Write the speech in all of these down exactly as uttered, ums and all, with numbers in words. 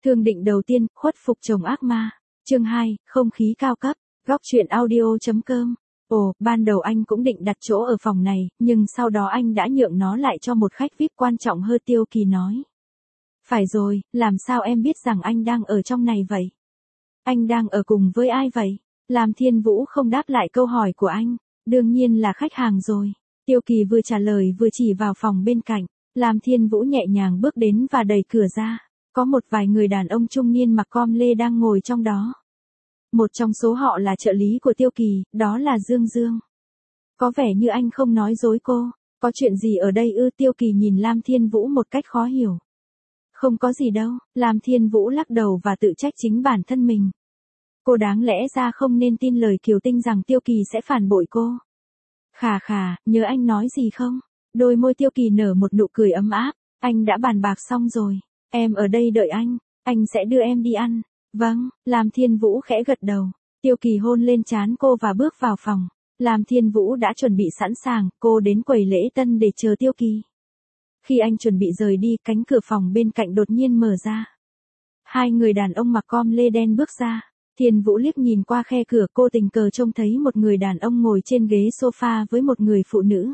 Thương định đầu tiên, khuất phục chồng ác ma. Chương hai, không khí cao cấp. Góc truyện audio.com. Ồ, ban đầu anh cũng định đặt chỗ ở phòng này, nhưng sau đó anh đã nhượng nó lại cho một khách vi ai pi quan trọng hơn. Tiêu Kỳ nói. Phải rồi, làm sao em biết rằng anh đang ở trong này vậy? Anh đang ở cùng với ai vậy? Lam Thiên Vũ không đáp lại câu hỏi của anh. Đương nhiên là khách hàng rồi. Tiêu Kỳ vừa trả lời vừa chỉ vào phòng bên cạnh. Lam Thiên Vũ nhẹ nhàng bước đến và đẩy cửa ra. Có một vài người đàn ông trung niên mặc com lê đang ngồi trong đó. Một trong số họ là trợ lý của Tiêu Kỳ, đó là Dương Dương. Có vẻ như anh không nói dối cô. Có chuyện gì ở đây ư? Tiêu Kỳ nhìn Lam Thiên Vũ một cách khó hiểu. Không có gì đâu, Lam Thiên Vũ lắc đầu và tự trách chính bản thân mình. Cô đáng lẽ ra không nên tin lời Kiều Tinh rằng Tiêu Kỳ sẽ phản bội cô. Khà khà, nhớ anh nói gì không? Đôi môi Tiêu Kỳ nở một nụ cười ấm áp. Anh đã bàn bạc xong rồi. Em ở đây đợi anh. Anh sẽ đưa em đi ăn. Vâng, Lam Thiên Vũ khẽ gật đầu. Tiêu Kỳ hôn lên trán cô và bước vào phòng. Lam Thiên Vũ đã chuẩn bị sẵn sàng, cô đến quầy lễ tân để chờ Tiêu Kỳ. Khi anh chuẩn bị rời đi, cánh cửa phòng bên cạnh đột nhiên mở ra. Hai người đàn ông mặc com lê đen bước ra. Thiên Vũ liếc nhìn qua khe cửa, cô tình cờ trông thấy một người đàn ông ngồi trên ghế sofa với một người phụ nữ.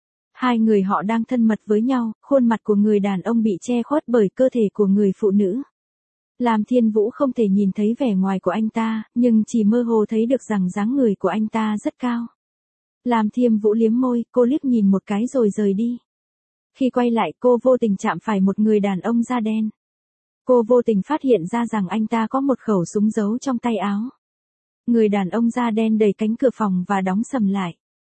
Hai người họ đang thân mật với nhau, khuôn mặt của người đàn ông bị che khuất bởi cơ thể của người phụ nữ. Lam Thiên Vũ không thể nhìn thấy vẻ ngoài của anh ta, nhưng chỉ mơ hồ thấy được rằng dáng người của anh ta rất cao. Lam Thiên Vũ liếm môi, cô liếc nhìn một cái rồi rời đi. Khi quay lại, cô vô tình chạm phải một người đàn ông da đen. Cô vô tình phát hiện ra rằng anh ta có một khẩu súng giấu trong tay áo. Người đàn ông da đen đẩy cánh cửa phòng và đóng sầm lại.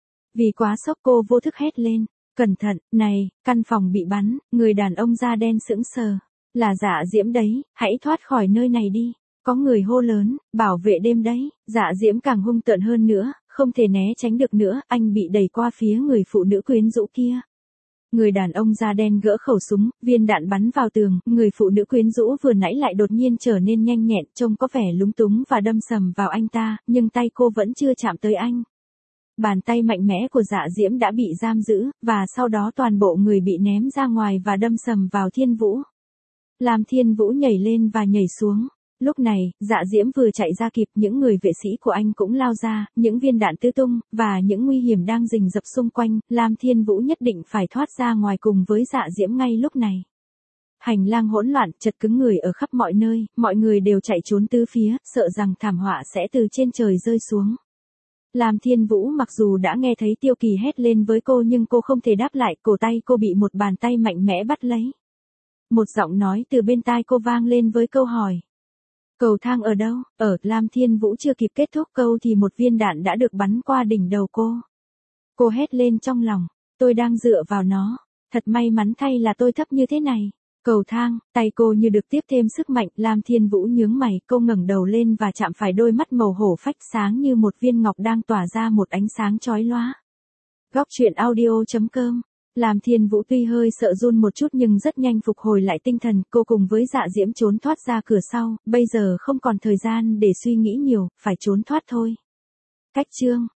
Vì quá sốc, cô vô thức hét lên. Cẩn thận, này, căn phòng bị bắn. Người đàn ông da đen sững sờ. Là Dạ Diễm đấy, hãy thoát khỏi nơi này đi. Có người hô lớn, bảo vệ đêm đấy. Dạ Diễm càng hung tợn hơn nữa, không thể né tránh được nữa, anh bị đẩy qua phía người phụ nữ quyến rũ kia. Người đàn ông da đen gỡ khẩu súng, viên đạn bắn vào tường, người phụ nữ quyến rũ vừa nãy lại đột nhiên trở nên nhanh nhẹn, trông có vẻ lúng túng và đâm sầm vào anh ta, nhưng tay cô vẫn chưa chạm tới anh. Bàn tay mạnh mẽ của Dạ Diễm đã bị giam giữ, và sau đó toàn bộ người bị ném ra ngoài và đâm sầm vào Thiên Vũ. Lam Thiên Vũ nhảy lên và nhảy xuống. Lúc này, Dạ Diễm vừa chạy ra kịp, những người vệ sĩ của anh cũng lao ra, những viên đạn tứ tung, và những nguy hiểm đang rình rập xung quanh, Lam Thiên Vũ nhất định phải thoát ra ngoài cùng với Dạ Diễm ngay lúc này. Hành lang hỗn loạn, chật cứng người ở khắp mọi nơi, mọi người đều chạy trốn tứ phía, sợ rằng thảm họa sẽ từ trên trời rơi xuống. Lam Thiên Vũ mặc dù đã nghe thấy Tiêu Kỳ hét lên với cô nhưng cô không thể đáp lại, cổ tay cô bị một bàn tay mạnh mẽ bắt lấy. Một giọng nói từ bên tai cô vang lên với câu hỏi. Cầu thang ở đâu? Ở. Lam Thiên Vũ chưa kịp kết thúc câu thì một viên đạn đã được bắn qua đỉnh đầu cô. Cô hét lên trong lòng. Tôi đang dựa vào nó. Thật may mắn thay là tôi thấp như thế này. Cầu thang, tay cô như được tiếp thêm sức mạnh. Lam Thiên Vũ nhướng mày, cô ngẩng đầu lên và chạm phải đôi mắt màu hổ phách sáng như một viên ngọc đang tỏa ra một ánh sáng chói lóa. Góc truyện audio.com. Lam Thiên Vũ tuy hơi sợ run một chút nhưng rất nhanh phục hồi lại tinh thần, cô cùng với Dạ Diễm trốn thoát ra cửa sau, bây giờ không còn thời gian để suy nghĩ nhiều, phải trốn thoát thôi. Cách chương